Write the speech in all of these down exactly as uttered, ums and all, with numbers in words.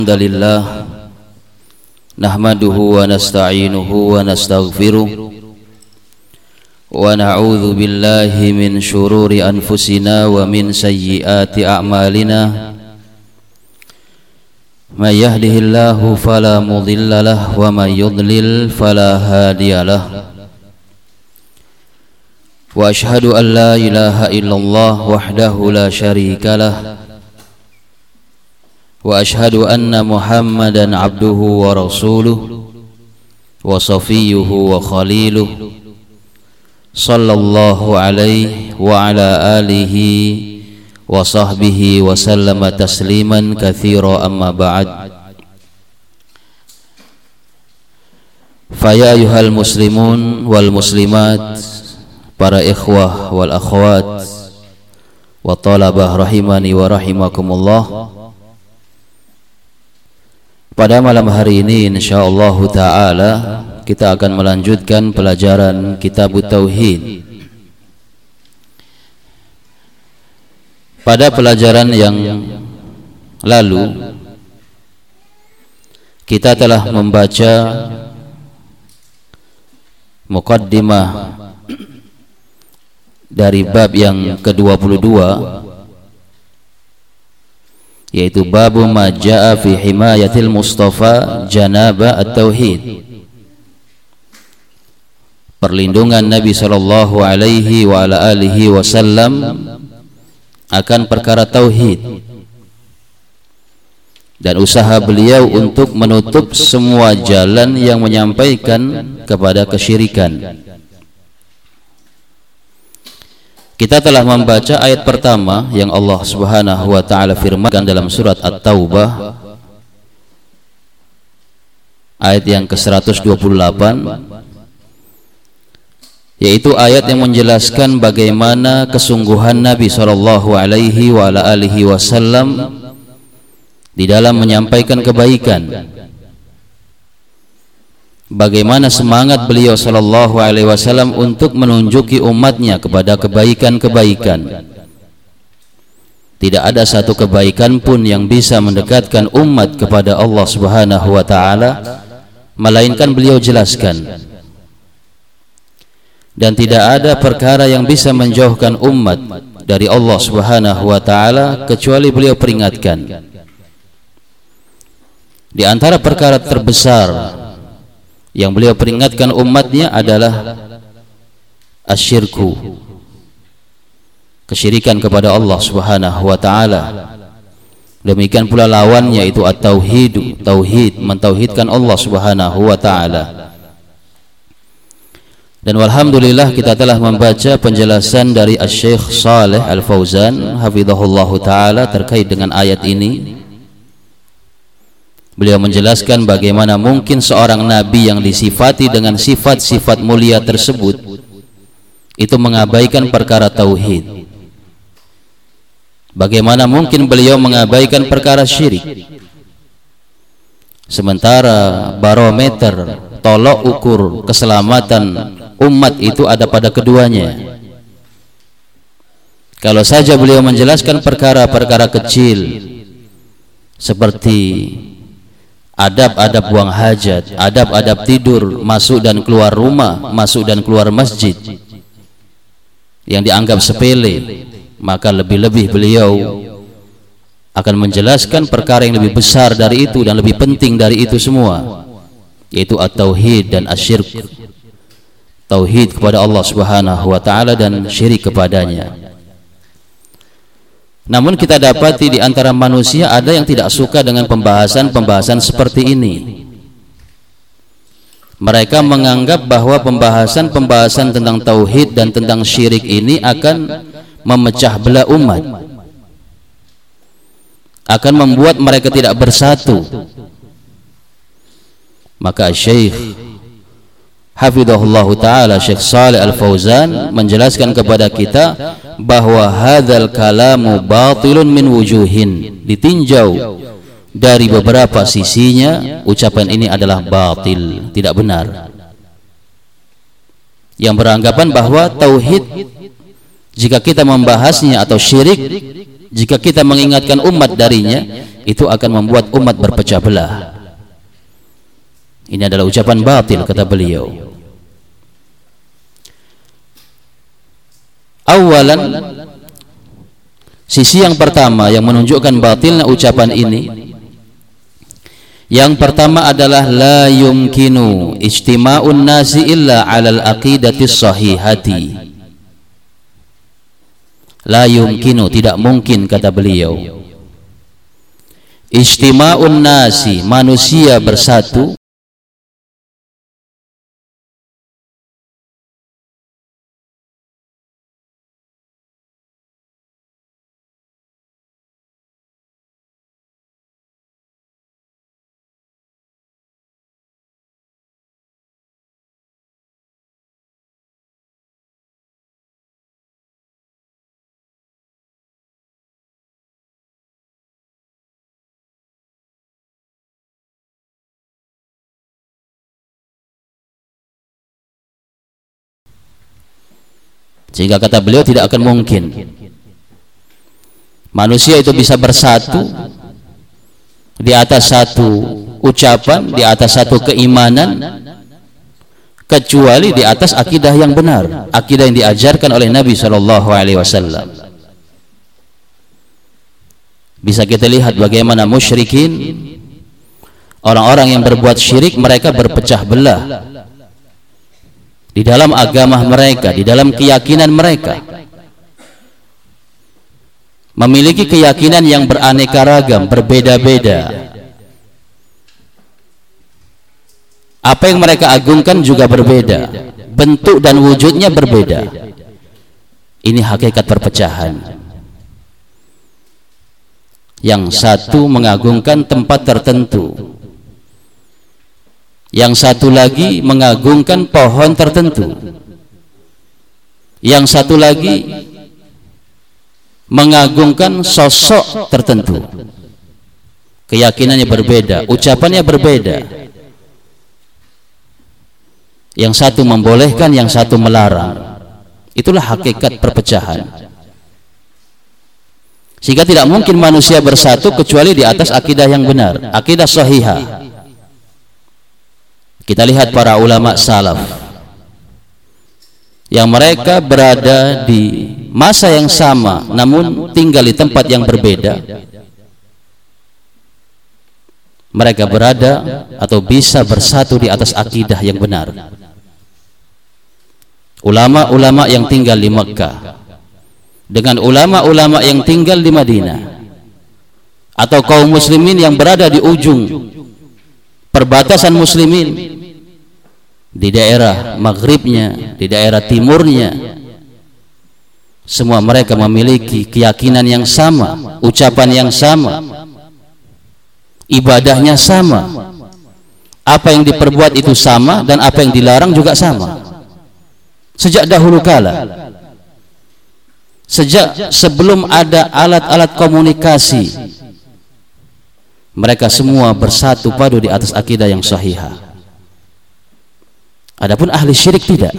Alhamdulillah nahmaduhu wa nasta'inuhu wa nastaghfiruh wa na'udzu billahi min syururi anfusina wa min sayyiati a'malina. May yahdihillahu fala mudilla lahu wa may yudlil fala hadiya lahu. Wa ashhadu an la ilaha illallah wahdahu la syarika lahu wa ashhadu anna Muhammadan abduhu wa rasuluh wa safiyyuhu wa khaliluh sallallahu alaihi wa ala alihi wa sahbihi wa sallama tasliman katsira, amma ba'd. Fa ya ayyuhal muslimun wal muslimat, para ikhwah wal akhwat wa talabah rahimani wa rahimakumullah. Pada malam hari ini insyaallah ta'ala kita akan melanjutkan pelajaran Kitab Tauhid. Pada pelajaran yang lalu kita telah membaca muqaddimah dari bab yang ke dua puluh dua, yaitu bab ma jaa fi himayatil Mustafa janaba at-tauhid, perlindungan Nabi sallallahu alaihi wa ala alihi wasallam akan perkara tauhid dan usaha beliau untuk menutup semua jalan yang menyampaikan kepada kesyirikan. Kita telah membaca ayat pertama yang Allah Subhanahu wa taala firmankan dalam surat At-Taubah ayat yang ke seratus dua puluh delapan, yaitu ayat yang menjelaskan bagaimana kesungguhan Nabi sallallahu alaihi wa ala alihi wasallam di dalam menyampaikan kebaikan. Bagaimana semangat beliau sallallahu alaihi wasallam untuk menunjuki umatnya kepada kebaikan-kebaikan. Tidak ada satu kebaikan pun yang bisa mendekatkan umat kepada Allah Subhanahu wa taala melainkan beliau jelaskan. Dan tidak ada perkara yang bisa menjauhkan umat dari Allah Subhanahu wa taala kecuali beliau peringatkan. Di antara perkara terbesar yang beliau peringatkan umatnya adalah asyirku, kesyirikan kepada Allah Subhanahu wa taala. Demikian pula lawannya yaitu at-tauhid, tauhid, mentauhidkan Allah Subhanahu wa taala. Dan walhamdulillah kita telah membaca penjelasan dari Asy-Syaikh Shalih Al-Fauzan hafizahullahu taala terkait dengan ayat ini. Beliau menjelaskan bagaimana mungkin seorang nabi yang disifati dengan sifat-sifat mulia tersebut itu mengabaikan perkara tauhid. Bagaimana mungkin beliau mengabaikan perkara syirik, sementara barometer tolok ukur keselamatan umat itu ada pada keduanya. Kalau saja beliau menjelaskan perkara-perkara kecil seperti adab-adab buang hajat, adab-adab tidur, masuk dan keluar rumah, masuk dan keluar masjid, yang dianggap sepele, maka lebih-lebih beliau akan menjelaskan perkara yang lebih besar dari itu dan lebih penting dari itu semua, yaitu at-tauhid dan asyirk, tauhid kepada Allah Subhanahu wa taala dan syirik kepadanya. Namun kita dapati di antara manusia ada yang tidak suka dengan pembahasan-pembahasan seperti ini. Mereka menganggap bahwa pembahasan-pembahasan tentang tauhid dan tentang syirik ini akan memecah belah umat, akan membuat mereka tidak bersatu. Maka Syekh hafizahullahu taala Syekh Shalih Al-Fauzan menjelaskan kepada kita bahwa hadzal kalamu batilun min wujuhin, ditinjau dari beberapa sisinya ucapan ini adalah batil, tidak benar. Yang beranggapan bahwa tauhid jika kita membahasnya atau syirik jika kita mengingatkan umat darinya, itu akan membuat umat berpecah belah. Ini adalah ucapan batil, kata beliau. Awalan, sisi yang pertama yang menunjukkan batilnya ucapan ini, yang pertama adalah la yumkinu ijtima'un nasi illa 'alal aqidati sahihati. La yumkinu, tidak mungkin, kata beliau, ijtima'un nasi, manusia bersatu, sehingga kata beliau tidak akan mungkin manusia itu bisa bersatu di atas satu ucapan, di atas satu keimanan, kecuali di atas akidah yang benar, akidah yang diajarkan oleh Nabi shallallahu alaihi wasallam. Bisa kita lihat bagaimana musyrikin, orang-orang yang berbuat syirik, mereka berpecah belah di dalam agama mereka, di dalam keyakinan mereka, memiliki keyakinan yang beraneka ragam, berbeda-beda. Apa yang mereka agungkan juga berbeda, bentuk dan wujudnya berbeda. Ini hakikat perpecahan. Yang satu mengagungkan tempat tertentu, yang satu lagi mengagungkan pohon tertentu, yang satu lagi mengagungkan sosok tertentu. Keyakinannya berbeda, ucapannya berbeda. Yang satu membolehkan, yang satu melarang. Itulah hakikat perpecahan. Sehingga tidak mungkin manusia bersatu kecuali di atas akidah yang benar, akidah sahihah. Kita lihat para ulama salaf yang mereka berada di masa yang sama namun tinggal di tempat yang berbeda. Mereka berada atau bisa bersatu di atas akidah yang benar. Ulama-ulama yang tinggal di Mekkah dengan ulama-ulama yang tinggal di Madinah, atau kaum muslimin yang berada di ujung perbatasan muslimin, di daerah maghribnya, di daerah timurnya, semua mereka memiliki keyakinan yang sama, ucapan yang sama, ibadahnya sama, apa yang diperbuat itu sama, dan apa yang dilarang juga sama. Sejak dahulu kala, sejak sebelum ada alat-alat komunikasi, mereka semua bersatu padu di atas akidah yang sahihah. Adapun ahli syirik tidak.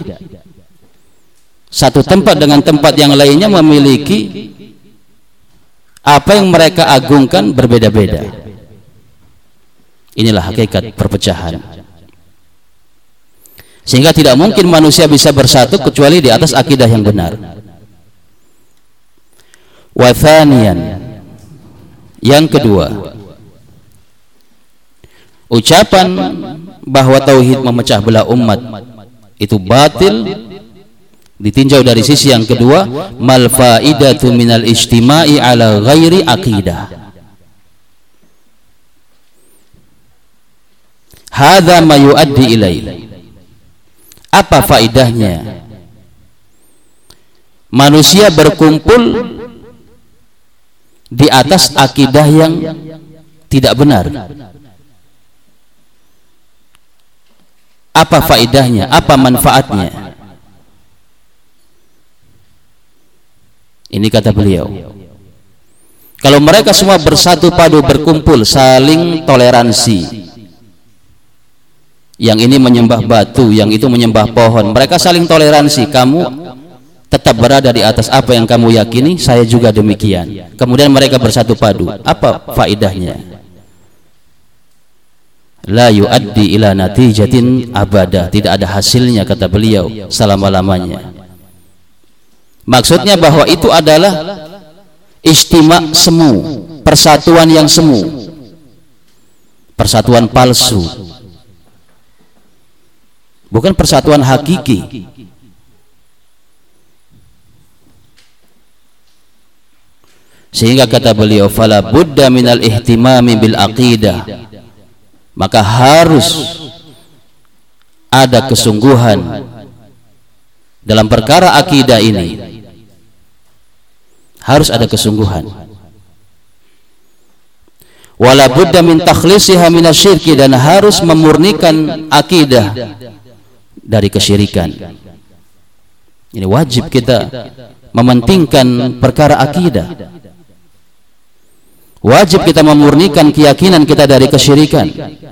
Satu tempat dengan tempat yang lainnya memiliki apa yang mereka agungkan berbeda-beda. Inilah hakikat perpecahan. Sehingga tidak mungkin manusia bisa bersatu kecuali di atas akidah yang benar. Wa thaniyan, yang kedua, ucapan bahwa tauhid memecah belah umat itu batil ditinjau dari sisi yang kedua, mal faidatu minal ijtima'i ala ghairi aqidah. Hadza ma yuaddi ilaih. Apa faidahnya manusia berkumpul di atas akidah yang tidak benar? Apa faidahnya? Apa manfaatnya? Ini kata beliau, kalau mereka semua bersatu padu berkumpul saling toleransi, yang ini menyembah batu, yang itu menyembah pohon, mereka saling toleransi. Kamu tetap berada di atas apa yang kamu yakini, saya juga demikian. Kemudian mereka bersatu padu. Apa faedahnya? La yuaddi ila natijatin abada, tidak ada hasilnya kata beliau selama-lamanya. Maksudnya bahwa itu adalah istima' semu, persatuan yang semu, persatuan palsu, bukan persatuan hakiki. Sehingga kata beliau, fala budda minal ihtimami bil aqidah, maka harus ada kesungguhan dalam perkara akidah ini, harus ada kesungguhan. Wala budda min takhlisiha minasyirki, dan harus memurnikan akidah dari kesyirikan. Ini wajib kita mementingkan perkara akidah. Wajib kita memurnikan keyakinan kita dari kesyirikan.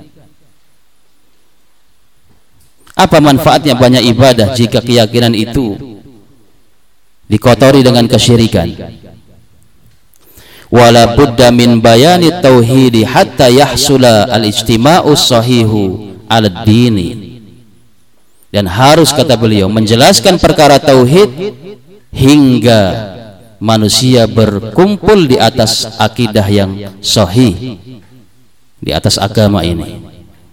Apa manfaatnya banyak ibadah jika keyakinan itu dikotori dengan kesyirikan? Wala budda min bayani tauhidi hatta yahsula al-ijtima'u sahihu ala dini, dan harus kata beliau menjelaskan perkara tauhid hingga manusia berkumpul di atas akidah yang sahih, di atas agama ini.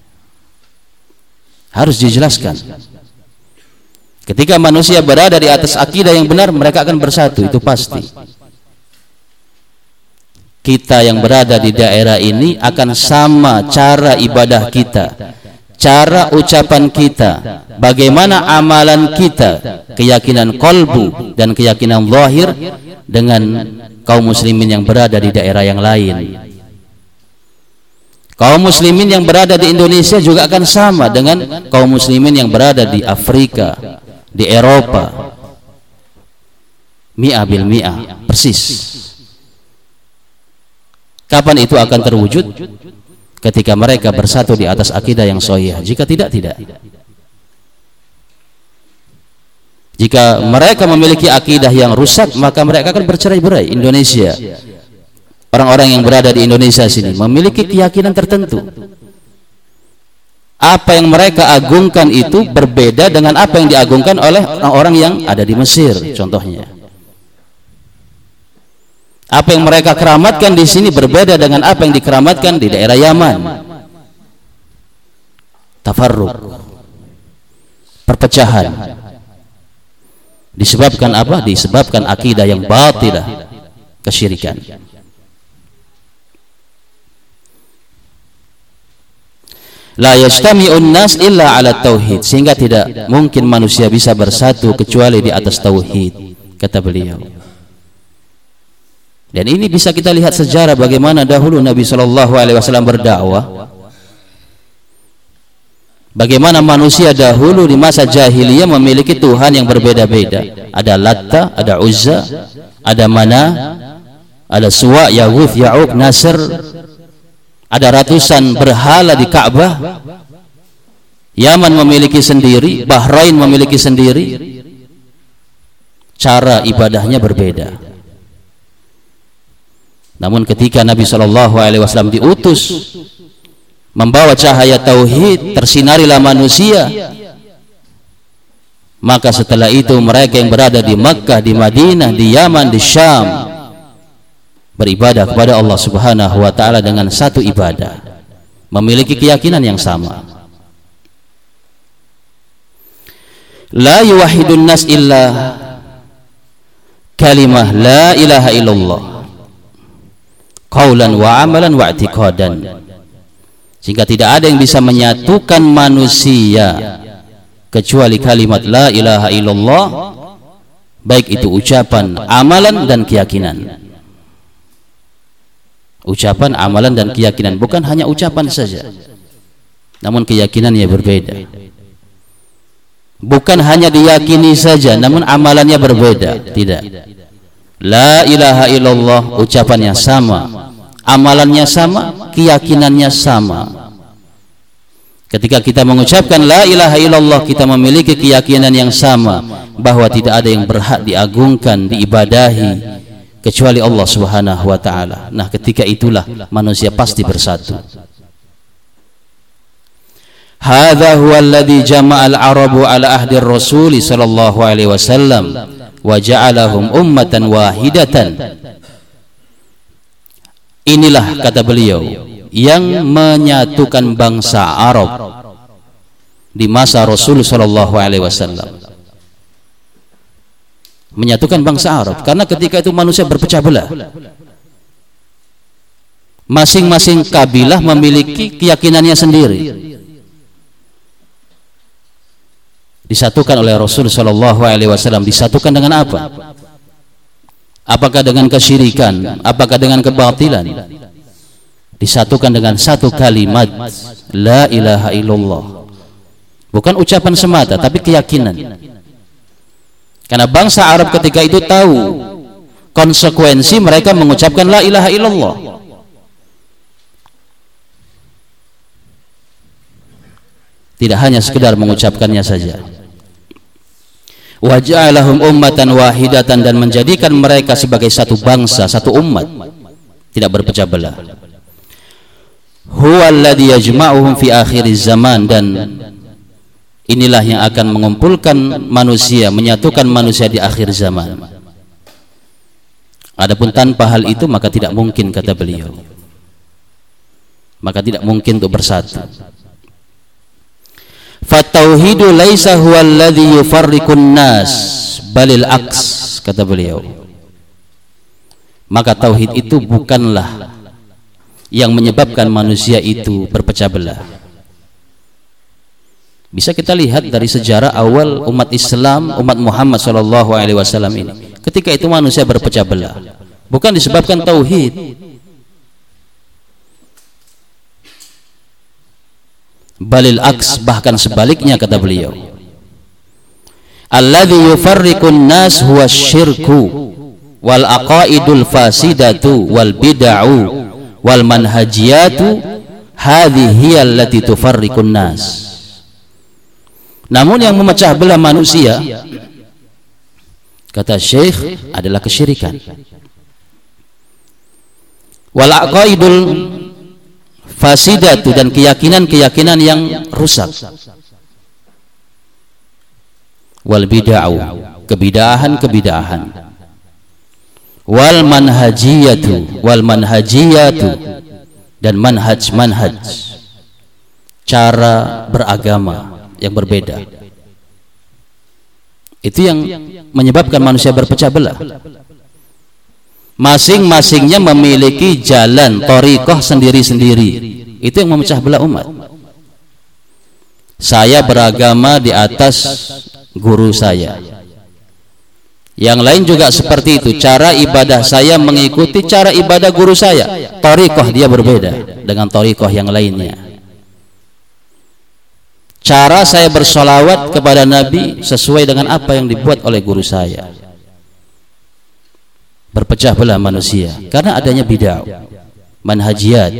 Harus dijelaskan. Ketika manusia berada di atas akidah yang benar, mereka akan bersatu, itu pasti. Kita yang berada di daerah ini akan sama cara ibadah kita, cara ucapan kita, bagaimana amalan kita, keyakinan kolbu dan keyakinan zahir dengan kaum muslimin yang berada di daerah yang lain. Kaum muslimin yang berada di Indonesia juga akan sama dengan kaum muslimin yang berada di Afrika, di Eropa. Mi'ah bil mi'ah, persis. Kapan itu akan terwujud? Ketika mereka bersatu di atas akidah yang sahih. Jika tidak, tidak. Jika mereka memiliki akidah yang rusak, maka mereka akan bercerai-berai. Indonesia, orang-orang yang berada di Indonesia sini memiliki keyakinan tertentu. Apa yang mereka agungkan itu berbeda dengan apa yang diagungkan oleh orang-orang yang ada di Mesir, contohnya. Apa yang mereka keramatkan di sini berbeda dengan apa yang dikeramatkan di daerah Yaman. Tafarruq, perpecahan. Disebabkan apa? Disebabkan akidah yang batilah, kesyirikan. La yajtami'un nas illa ala tauhid, sehingga tidak mungkin manusia bisa bersatu kecuali di atas tauhid, kata beliau. Dan ini bisa kita lihat sejarah bagaimana dahulu Nabi shallallahu alaihi wasallam berdakwah. Bagaimana manusia dahulu di masa jahiliyah memiliki Tuhan yang berbeda-beda. Ada Latta, ada Uzza, ada Mana, ada Suwa, Yaghuf, Ya'uq, Nasr. Ada ratusan berhala di Ka'bah. Yaman memiliki sendiri, Bahrain memiliki sendiri. Cara ibadahnya berbeda. Namun ketika Nabi shallallahu alaihi wasallam diutus membawa cahaya tauhid, tersinarilah manusia, maka setelah itu mereka yang berada di Makkah, di Madinah, di Yaman, di Syam beribadah kepada Allah Subhanahu wa taala dengan satu ibadah, memiliki keyakinan yang sama. La yuwahhidun nas illa kalimah la ilaha illallah qaulan wa amalan wa i'tiqadan, sehingga tidak ada yang bisa menyatukan manusia kecuali kalimat la ilaha illallah, baik itu ucapan, amalan dan keyakinan. Ucapan, amalan dan keyakinan, bukan hanya ucapan saja, namun keyakinannya berbeda. Bukan hanya diyakini saja namun amalannya berbeda, tidak. La ilaha illallah, ucapannya sama, amalannya sama, keyakinannya sama. Ketika kita mengucapkan la ilaha illallah, kita memiliki keyakinan yang sama bahwa tidak ada yang berhak diagungkan, diibadahi kecuali Allah Subhanahu wa taala. Nah, ketika itulah manusia pasti bersatu. Hadza huwa alladhi jama'al arabu ala ahdi ar-rasul sallallahu alaihi wasallam wa ja'alahum ummatan wahidatan. Inilah, kata beliau, yang menyatukan bangsa Arab di masa Rasul sallallahu alaihi wasallam. Menyatukan bangsa Arab karena ketika itu manusia berpecah belah. Masing-masing kabilah memiliki keyakinannya sendiri. Disatukan oleh Rasul sallallahu alaihi wasallam. Disatukan dengan apa? Apakah dengan kesyirikan? Apakah dengan kebatilan? Disatukan dengan satu kalimat la ilaha illallah. Bukan ucapan semata, tapi keyakinan. Karena bangsa Arab ketika itu tahu konsekuensi mereka mengucapkan la ilaha illallah. Tidak hanya sekedar mengucapkannya saja. Wa ja'alahum ummatan wahidatan, dan menjadikan mereka sebagai satu bangsa, satu umat, tidak berpecah belah. Huwa alladhi yajma'uhum fi akhiriz zaman, dan inilah yang akan mengumpulkan manusia, menyatukan manusia di akhir zaman. Adapun tanpa hal itu maka tidak mungkin, kata beliau. Maka tidak mungkin untuk bersatu. Fatauhidu laisa huwa alladhi yufarriqun nas balil aks, kata beliau. Maka tauhid itu bukanlah yang menyebabkan manusia itu berpecah belah. Bisa kita lihat dari sejarah awal umat Islam, umat Muhammad sallallahu alaihi wasallam ini. Ketika itu manusia berpecah belah bukan disebabkan tauhid, balil aks, bahkan sebaliknya, kata beliau. Alladzi yufarriqun nas huwa syirku wal aqaidul fasidatu wal bid'u wal manhajiyatu, hadhihi allati tufarriqun nas. Namun yang memecah belah manusia, kata Syekh, adalah kesyirikan. Wal aqaidul fasidatu, dan keyakinan-keyakinan yang rusak. Wal bid'u, kebidahan-kebidahan. Wal manhajiyatu, wal manhajiyatu, dan manhaj-manhaj, cara beragama yang berbeda. Itu yang menyebabkan manusia berpecah belah. Masing-masingnya memiliki jalan thariqah sendiri-sendiri. Itu yang memecah belah umat. Saya beragama di atas guru saya, yang lain juga seperti itu. Cara ibadah saya mengikuti cara ibadah guru saya. Thariqah dia berbeda dengan thariqah yang lainnya. Cara saya bersolawat kepada Nabi sesuai dengan apa yang dibuat oleh guru saya. Berpecah belah manusia karena adanya bid'ah, manhajiyat,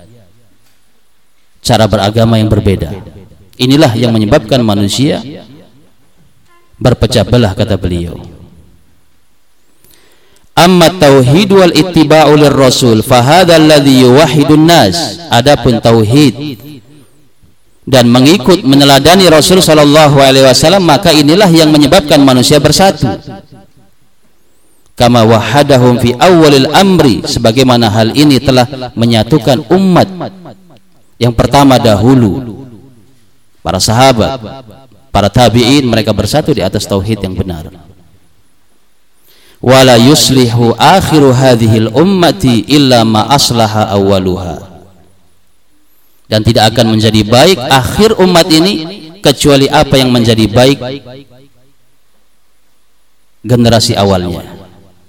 cara beragama yang berbeda. Inilah yang menyebabkan manusia berpecah belah, kata beliau. Amma tauhid wal ittiba'u lirrasul fa hadzal ladzi yuwahhidun nas. Adapun tauhid dan mengikut meneladani Rasul sallallahu alaihi wasallam, maka inilah yang menyebabkan manusia bersatu. Kama wahadahum fi awwalil amri, sebagaimana hal ini telah menyatukan umat yang pertama dahulu, para sahabat, para tabi'in, mereka bersatu di atas tauhid yang benar. Wala yuslihu akhiru hadhil ummati illa ma aslaha awwaluha, dan tidak akan menjadi baik akhir umat ini kecuali apa yang menjadi baik generasi awalnya.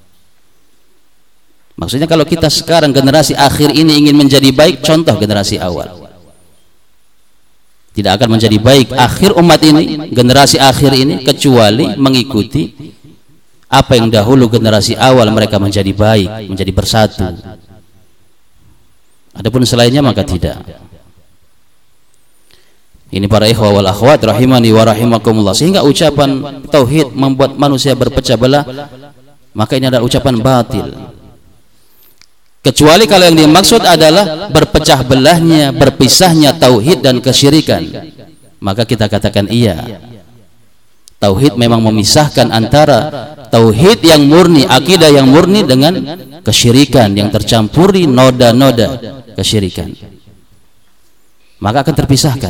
Maksudnya kalau kita sekarang generasi akhir ini ingin menjadi baik, contoh generasi awal, tidak akan menjadi baik akhir umat ini, generasi akhir ini, kecuali mengikuti apa yang dahulu generasi awal mereka menjadi baik, menjadi bersatu. Adapun selainnya maka tidak. Ini para ikhwah wal akhwat rahimani wa rahimakumullah. Sehingga ucapan tauhid membuat manusia berpecah belah, maka ini adalah ucapan batil. Kecuali kalau yang dimaksud adalah berpecah belahnya, berpisahnya tauhid dan kesyirikan, maka kita katakan iya. Tauhid memang memisahkan antara tauhid yang murni, akidah yang murni dengan kesyirikan yang tercampuri noda-noda kesyirikan. Maka akan terpisahkan,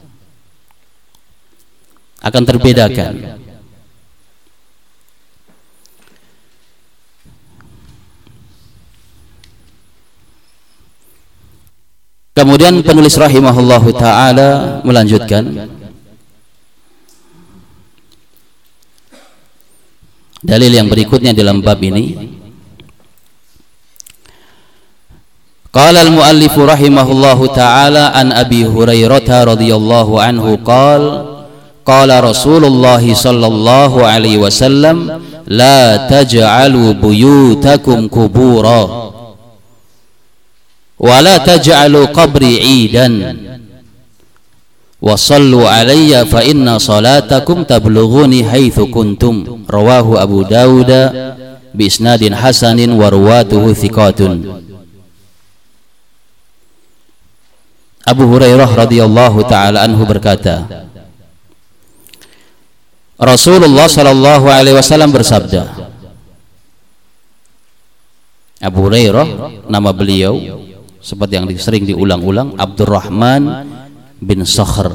akan terbedakan. Kemudian penulis rahimahullahu ta'ala melanjutkan, dalil yang berikutnya dalam bab ini. Qala al-muallif rahimahullahu ta'ala an Abi Hurairah radhiyallahu anhu qala qala Rasulullah sallallahu alaihi wasallam la taj'alu buyutakum qubura wa la taj'alu qabri 'idan wa sallu alayya fa inna salatakum tablughuni haitsu kuntum. Rawahu Abu Dawud bi isnadin hasanin wa ruwatuhu thiqatun. Abu Hurairah radhiyallahu taala anhu berkata, Rasulullah sallallahu alaihi wasallam bersabda. Abu Hurairah nama beliau seperti yang sering diulang-ulang, Abdurrahman bin Sakhr.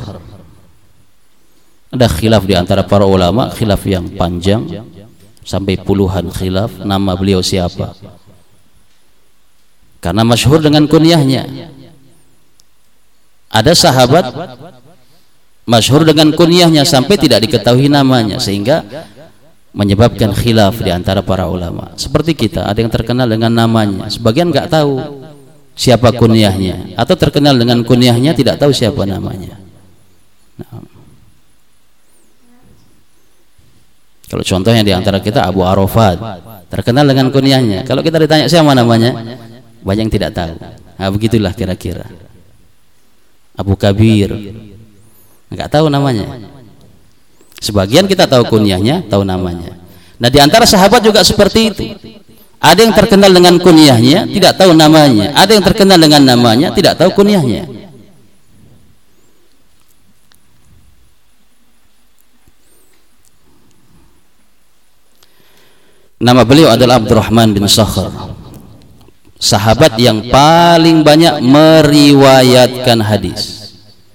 Ada khilaf di antara para ulama, khilaf yang panjang sampai puluhan khilaf nama beliau siapa, karena masyhur dengan kunyahnya. Ada sahabat masyhur dengan kunyahnya sampai tidak diketahui namanya, sehingga menyebabkan khilaf di antara para ulama. Seperti kita, ada yang terkenal dengan namanya, sebagian nggak tahu siapa kunyahnya, atau terkenal dengan kunyahnya tidak tahu siapa namanya. Nah, kalau contohnya di antara kita Abu Arafat, terkenal dengan kunyahnya, kalau kita ditanya siapa namanya, banyak yang tidak tahu. Nah, begitulah kira-kira. Abu Kabir, nggak tahu namanya. Sebagian kita tahu kunyahnya, tahu namanya. Nah, di antara sahabat juga seperti itu. Ada yang terkenal dengan kunyahnya, tidak tahu namanya. Ada yang terkenal dengan namanya, tidak tahu kunyahnya. Nama beliau adalah Abdurrahman bin Sakhr, sahabat yang paling banyak meriwayatkan hadis.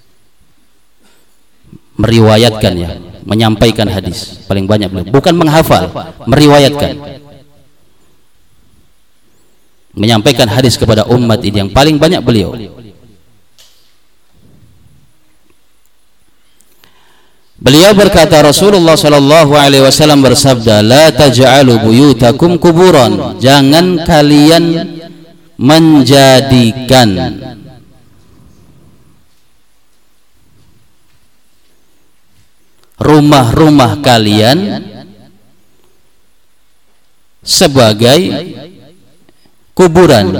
Meriwayatkan ya, menyampaikan hadis paling banyak beliau. Bukan menghafal, meriwayatkan. Menyampaikan hadis kepada umat ini yang paling banyak beliau. Beliau berkata, Rasulullah sallallahu alaihi wasallam bersabda, la taj'alu buyutakum kuburan, jangan kalian menjadikan rumah-rumah kalian sebagai kuburan.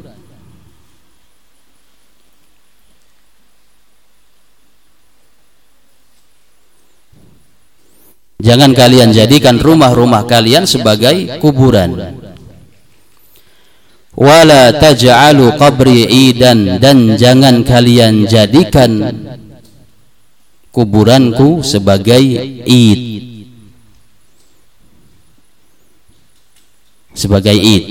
Jangan kalian jadikan rumah-rumah kalian sebagai kuburan. Wala taj'alu qabri idan, dan jangan kalian jadikan kuburanku sebagai id, sebagai id.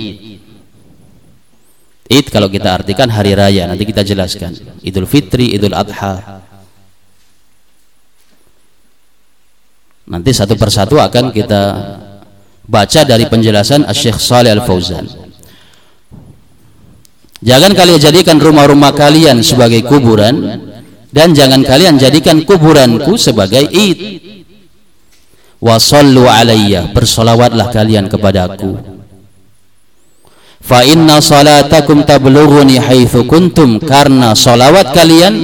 Id kalau kita artikan hari raya, nanti kita jelaskan. Idul Fitri, Idul Adha. Nanti satu persatu akan kita baca dari penjelasan Asy-Syaikh Shalih Al-Fauzan. Jangan kalian jadikan rumah-rumah kalian sebagai kuburan, dan jangan kalian jadikan kuburanku sebagai id. Wa shallu alayya, bersolawatlah kalian kepadaku. Fa inna salatakum tablughuni haitsu kuntum, karena salawat kalian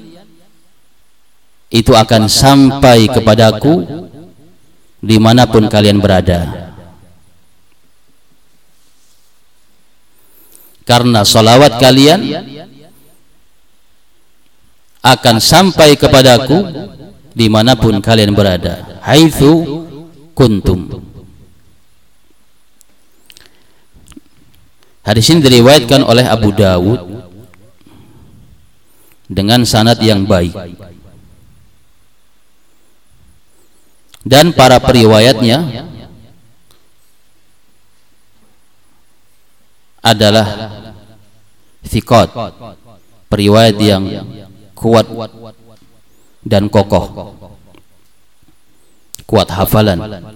itu akan sampai kepadaku dimanapun kalian berada. Karena salawat kalian akan sampai kepadaku dimanapun kalian berada, haitsu kuntum. Hadis ini diriwayatkan oleh Abu Dawud dengan sanad yang baik, dan para periwayatnya adalah thiqat, periwayat yang kuat dan kokoh, kuat hafalan.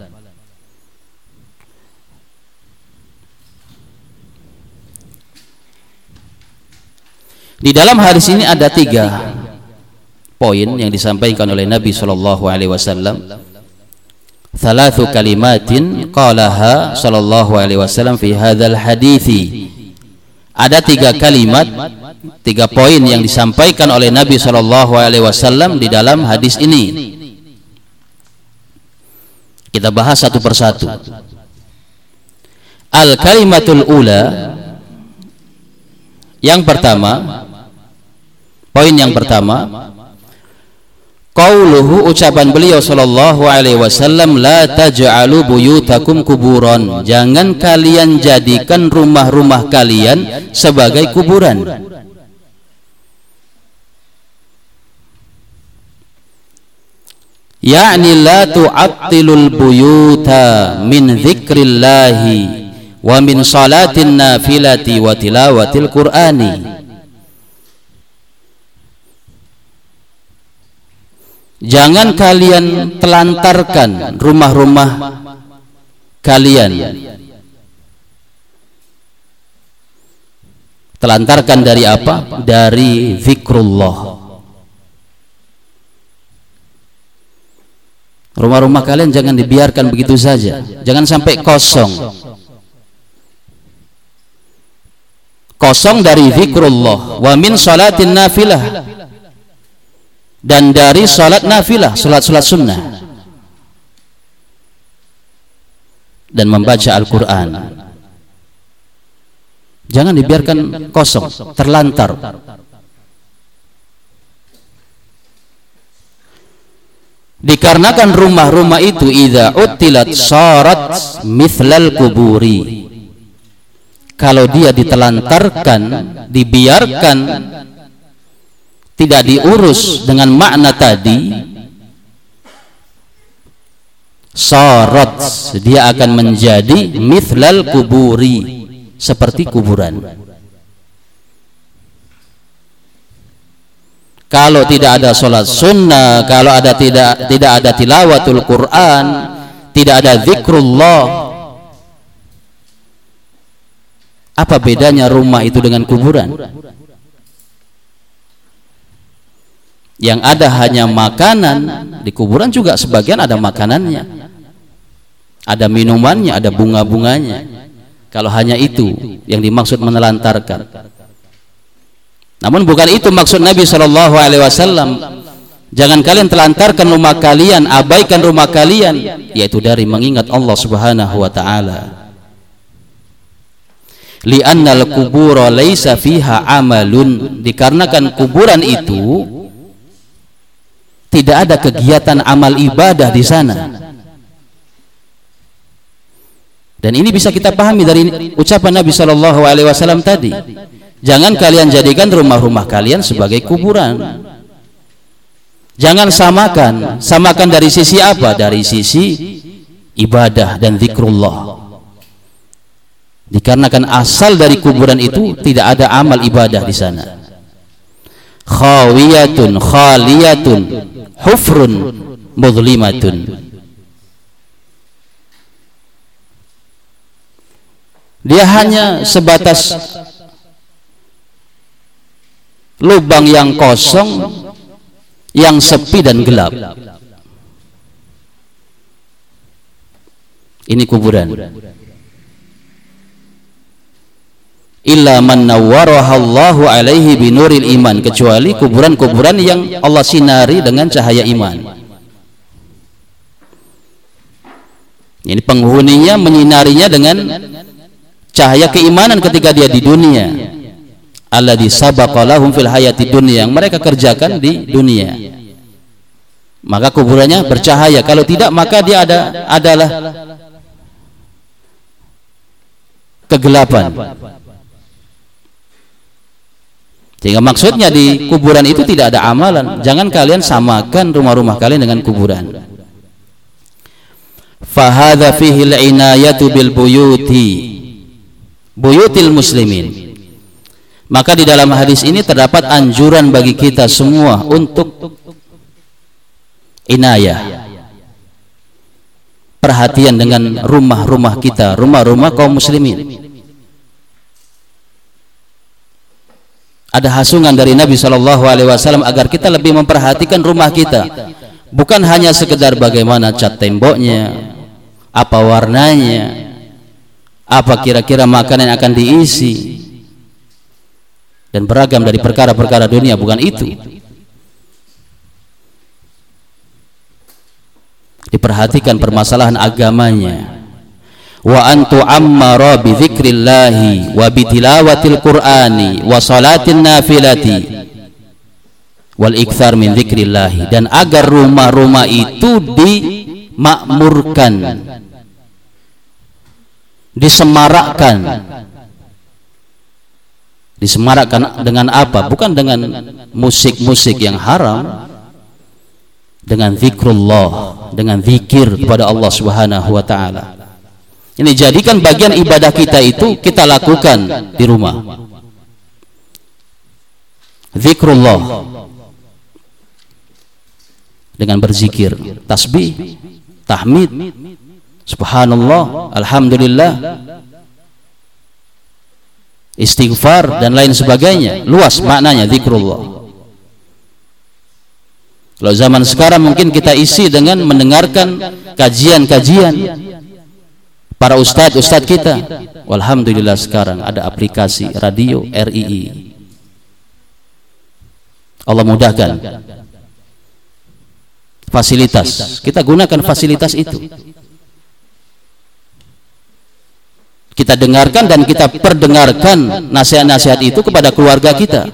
Di dalam hadis ini ada tiga poin yang disampaikan oleh Nabi sallallahu alaihi wasallam. Thalathu kalimatin qalaha sallallahu alaihi wasallam fi hadzal hadithi. Ada tiga kalimat, tiga poin yang disampaikan oleh Nabi sallallahu alaihi wasallam di dalam hadis ini. Kita bahas satu persatu. Al kalimatul ula, yang pertama, poin yang pertama, qauluhu, ucapan beliau sallallahu alaihi wasallam, la taj'alu buyutakum kuburan, jangan kalian jadikan rumah-rumah kalian sebagai kuburan. Ya'ni la tu'attilul buyuta min dzikrillahi wa min salatin nafilati wa tilawatil qur'ani. Jangan kalian telantarkan rumah-rumah kalian, telantarkan dari apa? Dari zikrullah. Rumah-rumah kalian jangan dibiarkan begitu saja, jangan sampai kosong. Kosong dari zikrullah, wa min salatin nafilah, dan dari salat nafilah, salat-salat sunnah, dan membaca Al-Quran. Jangan dibiarkan kosong, terlantar. Dikarenakan rumah-rumah itu idza utilat sarat mithlal kuburi, kalau dia ditelantarkan, dibiarkan, tidak diurus dengan makna tadi, sarat, dia akan menjadi mithlal kuburi, seperti kuburan. Kalau tidak ada sholat sunnah, kalau ada tidak tidak ada tilawatul Quran, tidak ada zikrullah, apa bedanya rumah itu dengan kuburan? Yang ada hanya makanan. Di kuburan juga sebagian ada makanannya, ada minumannya, ada bunga-bunganya. Kalau hanya itu yang dimaksud menelantarkan. Namun bukan itu maksud Nabi shallallahu alaihi wasallam. Jangan kalian telantarkan rumah kalian, abaikan rumah kalian, yaitu dari mengingat Allah subhanahu wa ta'ala. Li'annal kubura laisa fiha amalun, dikarenakan kuburan itu tidak ada kegiatan amal ibadah di sana. Dan ini bisa kita pahami dari ucapan Nabi shallallahu alaihi wasallam tadi. Jangan kalian jadikan rumah-rumah kalian sebagai kuburan. Jangan samakan, samakan dari sisi apa? Dari sisi ibadah dan zikrullah. Dikarenakan asal dari kuburan itu tidak ada amal ibadah di sana. Khawiyatun, khaliyatun, hufrun, mudlimatun. Dia hanya sebatas lubang yang kosong, yang sepi dan gelap. Ini kuburan. Illa man nawwaraha Allahu alaihi binuril iman, kecuali kuburan-kuburan yang Allah sinari dengan cahaya iman. Ini penghuninya menyinarinya dengan cahaya keimanan ketika dia di dunia. alladzi sabaqa lahum fil hayati dunya, yang mereka kerjakan di dunia, maka kuburannya bercahaya. Kalau tidak, maka dia ada adalah kegelapan. Sehingga maksudnya di kuburan itu tidak ada amalan. Jangan kalian samakan rumah-rumah kalian dengan kuburan. Fahadha fihi al-inayatu bil buyuti buyutil muslimin. Maka di dalam hadis ini terdapat anjuran bagi kita semua untuk inayah, perhatian dengan rumah-rumah kita, rumah-rumah kaum muslimin. Ada hasungan dari Nabi shallallahu alaihi wasallam agar kita lebih memperhatikan rumah kita, bukan hanya sekedar bagaimana cat temboknya, apa warnanya, apa kira-kira makanan yang akan diisi, dan beragam dari perkara-perkara dunia. Bukan itu. Diperhatikan permasalahan agamanya. Wa antu ammara bi dzikrillahi wa bi tilawatil qur'ani wa salatin nafilati wal iktsar min dzikrillahi, dan agar rumah-rumah itu dimakmurkan, disemarakkan. Disemarakkan dengan apa? Bukan dengan musik-musik yang haram, dengan zikrullah, dengan zikir kepada Allah Subhanahu wa taala. Ini jadikan bagian ibadah kita itu kita lakukan di rumah. Zikrullah, dengan berzikir, tasbih, tahmid, subhanallah, alhamdulillah, istighfar dan lain sebagainya. Luas maknanya zikrullah. Kalau zaman sekarang mungkin kita isi dengan mendengarkan kajian-kajian para ustadz-ustadz kita. Alhamdulillah sekarang ada aplikasi radio R I I. Allah mudahkan fasilitas, kita gunakan fasilitas itu, kita dengarkan dan kita perdengarkan nasihat-nasihat itu kepada keluarga kita.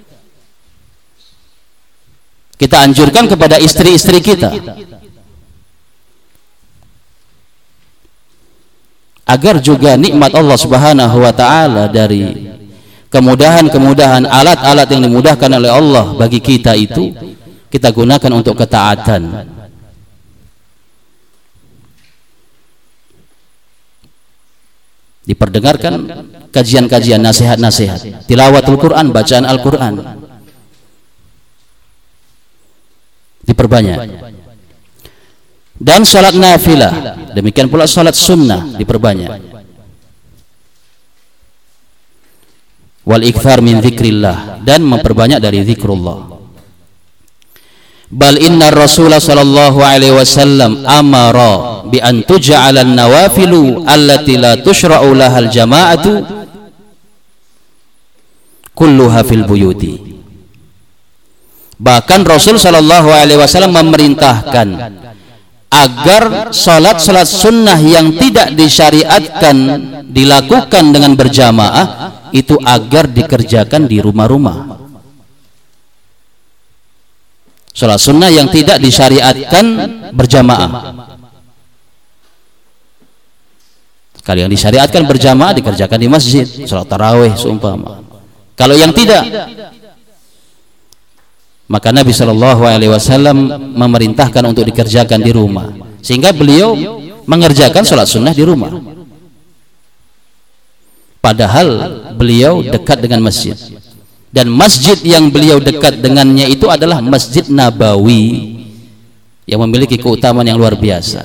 Kita anjurkan kepada istri-istri kita agar juga nikmat Allah Subhanahu wa taala dari kemudahan-kemudahan, alat-alat yang dimudahkan oleh Allah bagi kita itu kita gunakan untuk ketaatan. Diperdengarkan kajian-kajian, nasihat-nasihat, tilawatul Quran, bacaan Al-Quran diperbanyak, dan salat nafilah, demikian pula salat sunnah diperbanyak. Wal iktsar min dzikrillah, dan memperbanyak dari zikrullah. Bal inna Rasulullah sallallahu alaihi wasallam amara bi an tuj'ala an-nawafilu allati la tushra'u lahal jama'atu kulluha fil buyuti. Bahkan Rasul sallallahu alaihi wasallam memerintahkan agar salat-salat sunnah yang tidak disyariatkan dilakukan dengan berjamaah itu agar dikerjakan di rumah-rumah. Salat sunnah yang tidak disyariatkan berjamaah. Kalau yang disyariatkan berjamaah dikerjakan di masjid, salat tarawih seumpama. Kalau yang tidak, maka Nabi Shallallahu Alaihi Wasallam memerintahkan untuk dikerjakan di rumah, sehingga beliau mengerjakan sholat sunnah di rumah. Padahal beliau dekat dengan masjid, dan masjid yang beliau dekat dengannya itu adalah Masjid Nabawi yang memiliki keutamaan yang luar biasa.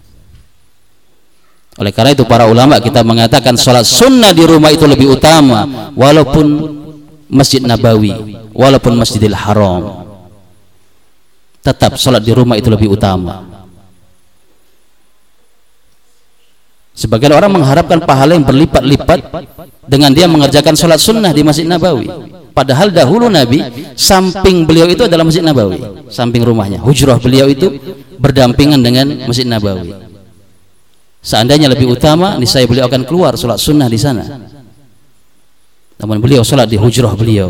Oleh karena itu para ulama kita mengatakan sholat sunnah di rumah itu lebih utama, walaupun Masjid Nabawi, walaupun Masjidil Haram, tetap sholat di rumah itu lebih utama. Sebagian orang mengharapkan pahala yang berlipat-lipat dengan dia mengerjakan sholat sunnah di Masjid Nabawi. Padahal dahulu Nabi, samping beliau itu adalah Masjid Nabawi, samping rumahnya, hujrah beliau itu berdampingan dengan Masjid Nabawi. Seandainya lebih utama, niscaya beliau akan keluar sholat sunnah di sana. namun beliau salat di hujrah beliau.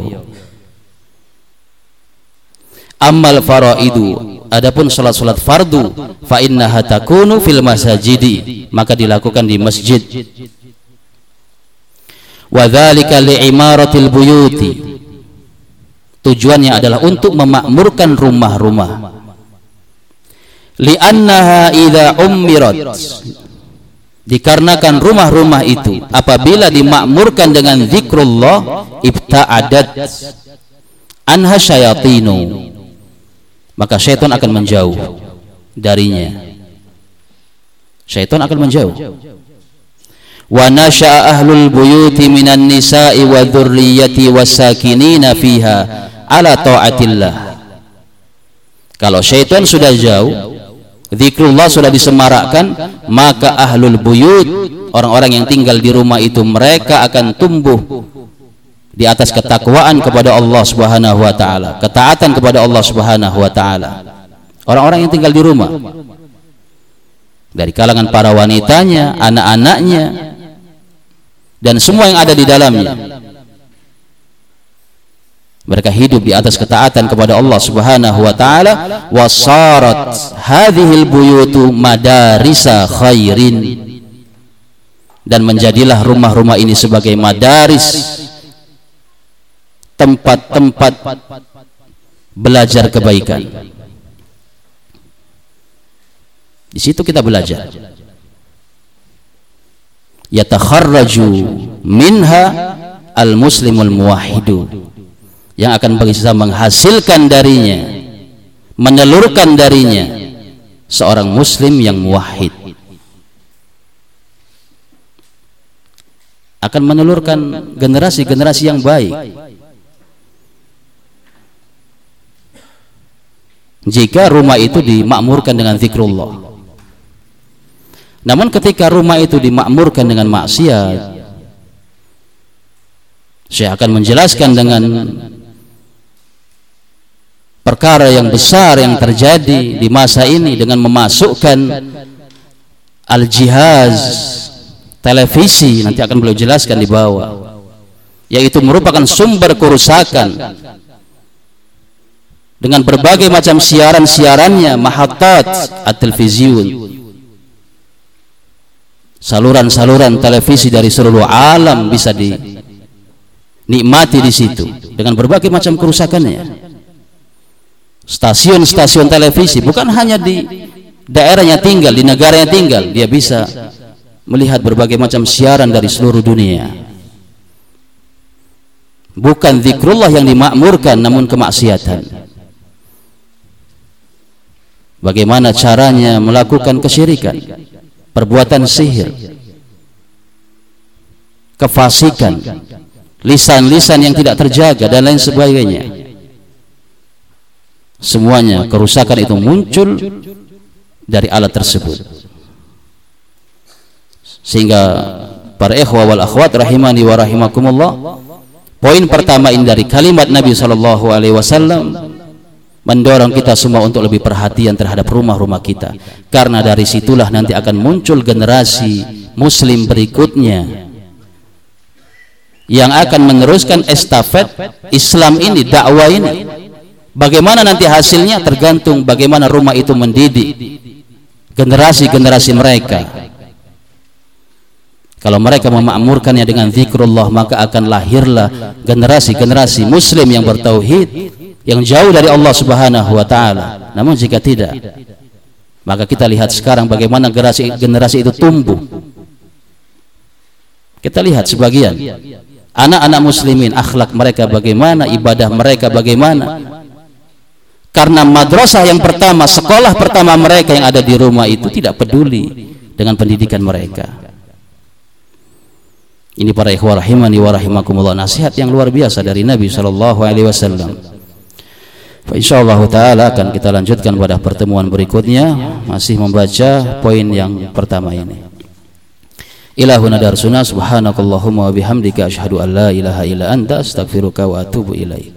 Ammal faraidu, adapun salat-salat fardu, fa innaha takunu fil masajidi, maka dilakukan di masjid. Wa dzalika li'imaratil buyuti, tujuannya adalah untuk memakmurkan rumah-rumah. Li'annaha idza ummirat, dikarenakan rumah-rumah itu apabila dimakmurkan dengan zikrullah, ibta'adat anha syayatinu, maka syaitan akan menjauh darinya. Syaitan akan menjauh. Wa nasha'a ahlul buyuti minan nisa'i wa dzurriyyati wasakinina fiha ala ta'atillah. Kalau syaitan sudah jauh, zikrullah sudah disemarakkan, maka ahlul buyut, orang-orang yang tinggal di rumah itu, mereka akan tumbuh di atas ketakwaan kepada Allah Subhanahu wa taala, ketaatan kepada Allah Subhanahu wa taala. Orang-orang yang tinggal di rumah, dari kalangan para wanitanya, anak-anaknya, dan semua yang ada di dalamnya, mereka hidup di atas ketaatan kepada Allah Subhanahu wa taala. Wasarat hadhil buyutu madarisa khairin, dan menjadilah rumah-rumah ini sebagai madaris, tempat-tempat belajar kebaikan. Di situ kita belajar. Yatakharraju minha al-muslimul muwahhidu, yang akan bisa menghasilkan darinya, menelurkan darinya seorang muslim yang muwahhid, akan menelurkan generasi-generasi yang baik. Jika rumah itu dimakmurkan dengan zikrullah. Namun ketika rumah itu dimakmurkan dengan maksiat, saya akan menjelaskan dengan perkara yang besar yang terjadi di masa ini dengan memasukkan al-jihaz televisi, nanti akan beliau jelaskan di bawah, yaitu merupakan sumber kerusakan dengan berbagai macam siaran-siarannya, mahatat at-televisiun, saluran-saluran televisi dari seluruh alam bisa dinikmati di situ dengan berbagai macam kerusakannya. Stasiun-stasiun televisi bukan hanya di daerahnya tinggal, di negaranya tinggal, dia bisa melihat berbagai macam siaran dari seluruh dunia. Bukan zikrullah yang dimakmurkan, namun kemaksiatan. Bagaimana caranya melakukan kesyirikan, perbuatan sihir, kefasikan, lisan-lisan yang tidak terjaga, dan lain sebagainya. Semuanya kerusakan itu muncul dari alat tersebut. Sehingga para ikhwah wal akhwat rahimani wa rahimakumullah, poin pertama ini dari kalimat Nabi sallallahu alaihi wasallam mendorong kita semua untuk lebih perhatian terhadap rumah-rumah kita, karena dari situlah nanti akan muncul generasi muslim berikutnya yang akan meneruskan estafet Islam ini, dakwah ini. Bagaimana nanti hasilnya tergantung bagaimana rumah itu mendidik generasi-generasi mereka. Kalau mereka memakmurkannya dengan zikrullah, maka akan lahirlah generasi-generasi muslim yang bertauhid, yang jauh dari Allah Subhanahu wa taala. Namun jika tidak, maka kita lihat sekarang bagaimana generasi generasi itu tumbuh. Kita lihat sebagian anak-anak muslimin, akhlak mereka bagaimana, ibadah mereka bagaimana, karena madrasah yang pertama, sekolah pertama mereka yang ada di rumah itu tidak peduli dengan pendidikan mereka. Ini para ikhwah rahimani wa rahimakumullah, nasihat yang luar biasa dari Nabi sallallahu alaihi wasallam. Insyaallah taala akan kita lanjutkan pada pertemuan berikutnya, masih membaca poin yang pertama ini. Ilahuna darsuna subhanakallahumma wa bihamdika asyhadu an la ilaha illa anta astaghfiruka wa atubu ilaik.